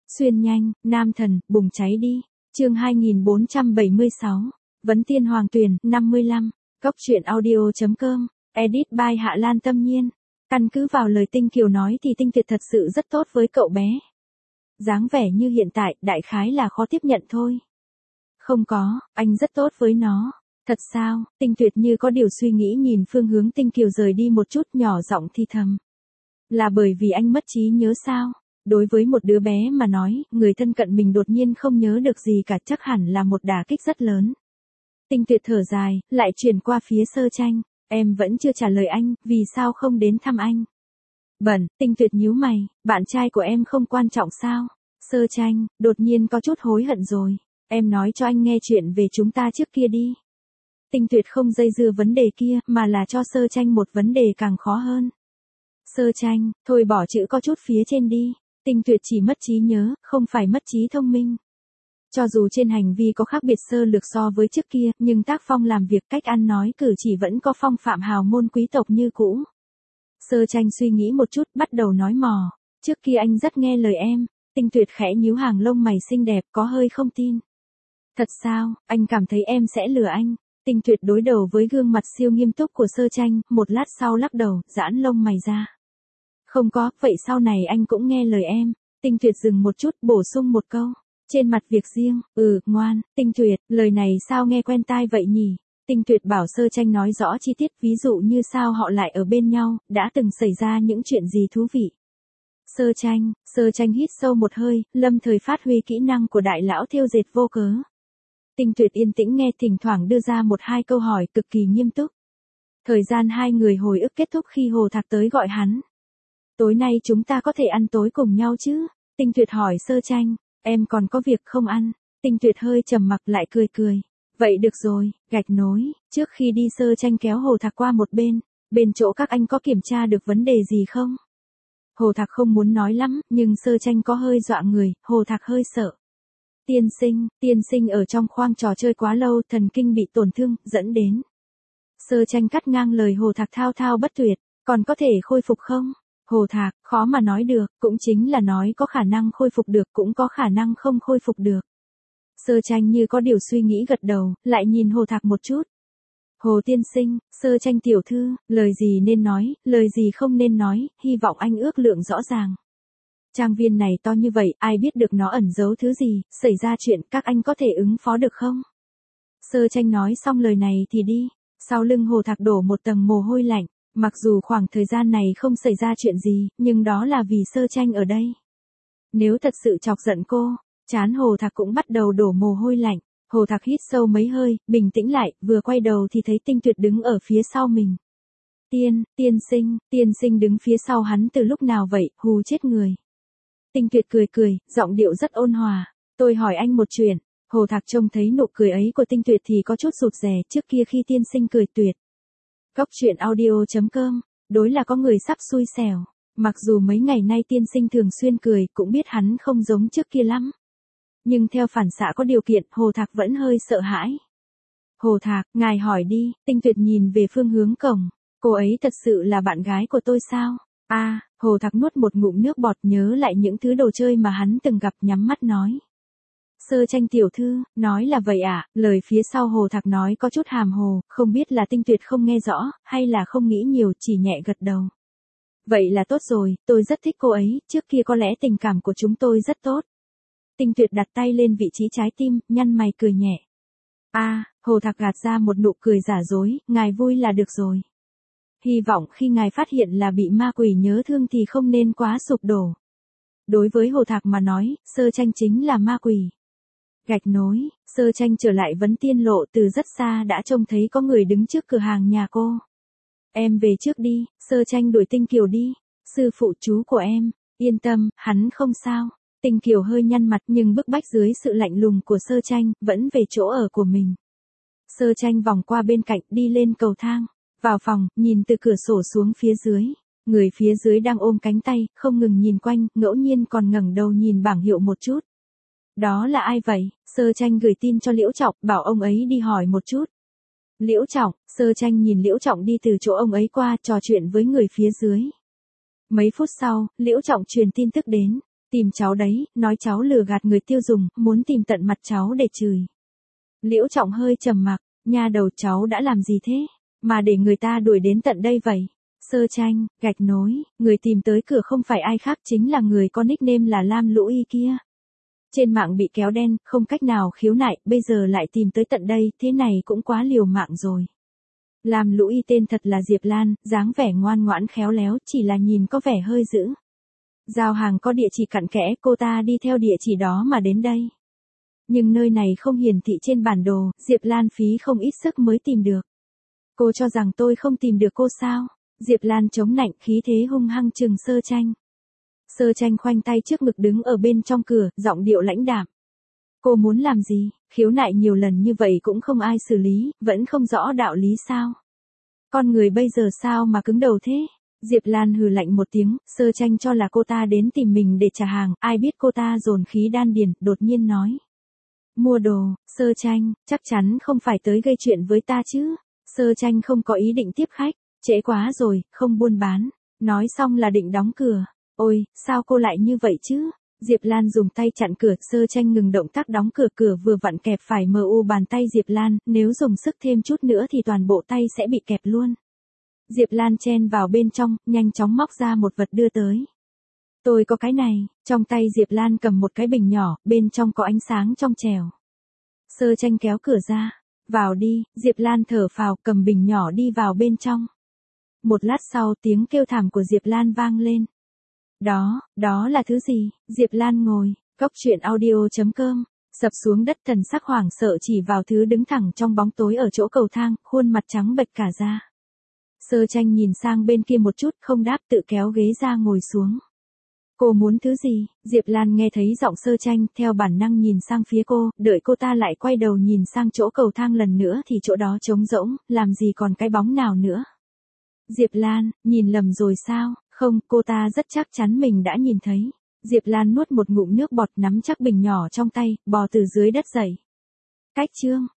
Xuyên nhanh, nam thần, bùng cháy đi. Chương 2476. Vấn tiên hoàng tuyển, 55. Cốc truyện audio.com. Edit by Hạ Lan Tâm Nhiên. Căn cứ vào lời Tinh Kiều nói thì Tinh Tuyệt thật sự rất tốt với cậu bé. Dáng vẻ như hiện tại, đại khái là khó tiếp nhận thôi. Không có, anh rất tốt với nó. Thật sao? Tinh Tuyệt như có điều suy nghĩ nhìn phương hướng Tinh Kiều rời đi một chút, nhỏ giọng thì thầm. Là bởi vì anh mất trí nhớ sao? Đối với một đứa bé mà nói, người thân cận mình đột nhiên không nhớ được gì cả chắc hẳn là một đả kích rất lớn. Tinh Tuyệt thở dài, lại chuyển qua phía Sơ Tranh. Em vẫn chưa trả lời anh, vì sao không đến thăm anh? Bẩn, Tinh Tuyệt nhíu mày, bạn trai của em không quan trọng sao? Sơ Tranh, đột nhiên có chút hối hận rồi. Em nói cho anh nghe chuyện về chúng ta trước kia đi. Tinh Tuyệt không dây dưa vấn đề kia, mà là cho Sơ Tranh một vấn đề càng khó hơn. Sơ Tranh, thôi bỏ chữ có chút phía trên đi. Tinh Tuyệt chỉ mất trí nhớ, không phải mất trí thông minh. Cho dù trên hành vi có khác biệt sơ lược so với trước kia, nhưng tác phong làm việc, cách ăn nói cử chỉ vẫn có phong phạm hào môn quý tộc như cũ. Sơ Tranh suy nghĩ một chút, bắt đầu nói mò. Trước kia anh rất nghe lời em. Tinh Tuyệt khẽ nhíu hàng lông mày xinh đẹp, có hơi không tin. Thật sao, anh cảm thấy em sẽ lừa anh? Tinh Tuyệt đối đầu với gương mặt siêu nghiêm túc của Sơ Tranh, một lát sau lắc đầu, giãn lông mày ra. Không có, vậy sau này anh cũng nghe lời em. Tinh Tuyệt dừng một chút, bổ sung một câu. Trên mặt việc riêng, ngoan. Tinh Tuyệt, lời này sao nghe quen tai vậy nhỉ? Tinh Tuyệt bảo Sơ Tranh nói rõ chi tiết, ví dụ như sao họ lại ở bên nhau, đã từng xảy ra những chuyện gì thú vị. Sơ Tranh hít sâu một hơi, lâm thời phát huy kỹ năng của đại lão thêu dệt vô cớ. Tinh Tuyệt yên tĩnh nghe, thỉnh thoảng đưa ra một hai câu hỏi cực kỳ nghiêm túc. Thời gian hai người hồi ức kết thúc khi Hồ Thạc tới gọi hắn. Tối nay chúng ta có thể ăn tối cùng nhau chứ? Tinh Tuyệt hỏi Sơ Tranh, em còn có việc không ăn? Tinh Tuyệt hơi trầm mặc lại cười. Vậy được rồi, gạch nối. Trước khi đi Sơ Tranh kéo Hồ Thạc qua một bên chỗ các anh có kiểm tra được vấn đề gì không? Hồ Thạc không muốn nói lắm, nhưng Sơ Tranh có hơi dọa người, Hồ Thạc hơi sợ. Tiên sinh ở trong khoang trò chơi quá lâu, thần kinh bị tổn thương, dẫn đến. Sơ Tranh cắt ngang lời Hồ Thạc thao thao bất tuyệt, còn có thể khôi phục không? Hồ Thạc, khó mà nói được, cũng chính là nói có khả năng khôi phục được, cũng có khả năng không khôi phục được. Sơ Tranh như có điều suy nghĩ gật đầu, lại nhìn Hồ Thạc một chút. Hồ tiên sinh, Sơ Tranh tiểu thư, lời gì nên nói, lời gì không nên nói, hy vọng anh ước lượng rõ ràng. Trang viên này to như vậy, ai biết được nó ẩn giấu thứ gì, xảy ra chuyện các anh có thể ứng phó được không? Sơ Tranh nói xong lời này thì đi, sau lưng Hồ Thạc đổ một tầng mồ hôi lạnh, mặc dù khoảng thời gian này không xảy ra chuyện gì, nhưng đó là vì Sơ Tranh ở đây. Nếu thật sự chọc giận cô, trán Hồ Thạc cũng bắt đầu đổ mồ hôi lạnh. Hồ Thạc hít sâu mấy hơi, bình tĩnh lại, vừa quay đầu thì thấy Tinh Tuyệt đứng ở phía sau mình. Tiên sinh đứng phía sau hắn từ lúc nào vậy, hù chết người. Tinh Tuyệt cười, giọng điệu rất ôn hòa. Tôi hỏi anh một chuyện. Hồ Thạc trông thấy nụ cười ấy của Tinh Tuyệt thì có chút rụt rè, trước kia khi tiên sinh cười tuyệt. Cốc truyện audio.com, đối là có người sắp xui xẻo. Mặc dù mấy ngày nay tiên sinh thường xuyên cười, cũng biết hắn không giống trước kia lắm. Nhưng theo phản xạ có điều kiện, Hồ Thạc vẫn hơi sợ hãi. Hồ Thạc, ngài hỏi đi. Tinh Tuyệt nhìn về phương hướng cổng. Cô ấy thật sự là bạn gái của tôi sao? Hồ Thạc nuốt một ngụm nước bọt, nhớ lại những thứ đồ chơi mà hắn từng gặp, nhắm mắt nói. Sơ Tranh tiểu thư, nói là vậy à? Lời phía sau Hồ Thạc nói có chút hàm hồ, không biết là Tinh Tuyệt không nghe rõ, hay là không nghĩ nhiều, chỉ nhẹ gật đầu. Vậy là tốt rồi, tôi rất thích cô ấy, trước kia có lẽ tình cảm của chúng tôi rất tốt. Tinh Tuyệt đặt tay lên vị trí trái tim, nhăn mày cười nhẹ. Hồ Thạc gạt ra một nụ cười giả dối, ngài vui là được rồi. Hy vọng khi ngài phát hiện là bị ma quỷ nhớ thương thì không nên quá sụp đổ. Đối với Hồ Thạc mà nói, Sơ Tranh chính là ma quỷ. Gạch nối, Sơ Tranh trở lại Vấn Tiên Lộ, từ rất xa đã trông thấy có người đứng trước cửa hàng nhà cô. Em về trước đi, Sơ Tranh đuổi Tinh Kiều đi. Sư phụ chú của em, yên tâm, hắn không sao. Tinh Kiều hơi nhăn mặt nhưng bức bách dưới sự lạnh lùng của Sơ Tranh, vẫn về chỗ ở của mình. Sơ Tranh vòng qua bên cạnh, đi lên cầu thang. Vào phòng, nhìn từ cửa sổ xuống phía dưới. Người phía dưới đang ôm cánh tay, không ngừng nhìn quanh, ngẫu nhiên còn ngẩng đầu nhìn bảng hiệu một chút. Đó là ai vậy? Sơ Tranh gửi tin cho Liễu Trọng, bảo ông ấy đi hỏi một chút. Liễu Trọng, Sơ Tranh nhìn Liễu Trọng đi từ chỗ ông ấy qua, trò chuyện với người phía dưới. Mấy phút sau, Liễu Trọng truyền tin tức đến. Tìm cháu đấy, nói cháu lừa gạt người tiêu dùng, muốn tìm tận mặt cháu để chửi. Liễu Trọng hơi trầm mặc, nha đầu cháu đã làm gì thế? Mà để người ta đuổi đến tận đây vậy? Sơ Tranh, gạch nối, người tìm tới cửa không phải ai khác chính là người có nickname là Lam Lũ Y kia. Trên mạng bị kéo đen, không cách nào khiếu nại, bây giờ lại tìm tới tận đây, thế này cũng quá liều mạng rồi. Lam Lũ Y tên thật là Diệp Lan, dáng vẻ ngoan ngoãn khéo léo, chỉ là nhìn có vẻ hơi dữ. Giao hàng có địa chỉ cặn kẽ, cô ta đi theo địa chỉ đó mà đến đây. Nhưng nơi này không hiển thị trên bản đồ, Diệp Lan phí không ít sức mới tìm được. Cô cho rằng tôi không tìm được cô sao? Diệp Lan chống nạnh, khí thế hung hăng trừng Sơ Tranh. Sơ Tranh khoanh tay trước ngực đứng ở bên trong cửa, giọng điệu lãnh đạm. Cô muốn làm gì? Khiếu nại nhiều lần như vậy cũng không ai xử lý, vẫn không rõ đạo lý sao? Con người bây giờ sao mà cứng đầu thế? Diệp Lan hừ lạnh một tiếng, Sơ Tranh cho là cô ta đến tìm mình để trả hàng, ai biết cô ta dồn khí đan điền, đột nhiên nói. Mua đồ, Sơ Tranh, chắc chắn không phải tới gây chuyện với ta chứ? Sơ Tranh không có ý định tiếp khách, trễ quá rồi, không buôn bán. Nói xong là định đóng cửa. Ôi, sao cô lại như vậy chứ? Diệp Lan dùng tay chặn cửa, Sơ Tranh ngừng động tác đóng cửa, cửa vừa vặn kẹp phải bàn tay Diệp Lan, nếu dùng sức thêm chút nữa thì toàn bộ tay sẽ bị kẹp luôn. Diệp Lan chen vào bên trong, nhanh chóng móc ra một vật đưa tới. Tôi có cái này, trong tay Diệp Lan cầm một cái bình nhỏ, bên trong có ánh sáng trong trẻo. Sơ Tranh kéo cửa ra. Vào đi, Diệp Lan thở phào, cầm bình nhỏ đi vào bên trong. Một lát sau tiếng kêu thảm của Diệp Lan vang lên. Đó là thứ gì? Diệp Lan ngồi, góc truyện audio.com, sập xuống đất thần sắc hoảng sợ chỉ vào thứ đứng thẳng trong bóng tối ở chỗ cầu thang, khuôn mặt trắng bệch cả da. Sơ Tranh nhìn sang bên kia một chút, không đáp, tự kéo ghế ra ngồi xuống. Cô muốn thứ gì? Diệp Lan nghe thấy giọng Sơ Tranh, theo bản năng nhìn sang phía cô, đợi cô ta lại quay đầu nhìn sang chỗ cầu thang lần nữa thì chỗ đó trống rỗng, làm gì còn cái bóng nào nữa. Diệp Lan, nhìn lầm rồi sao? Không, cô ta rất chắc chắn mình đã nhìn thấy. Diệp Lan nuốt một ngụm nước bọt, nắm chắc bình nhỏ trong tay, bò từ dưới đất dậy. Cách chương.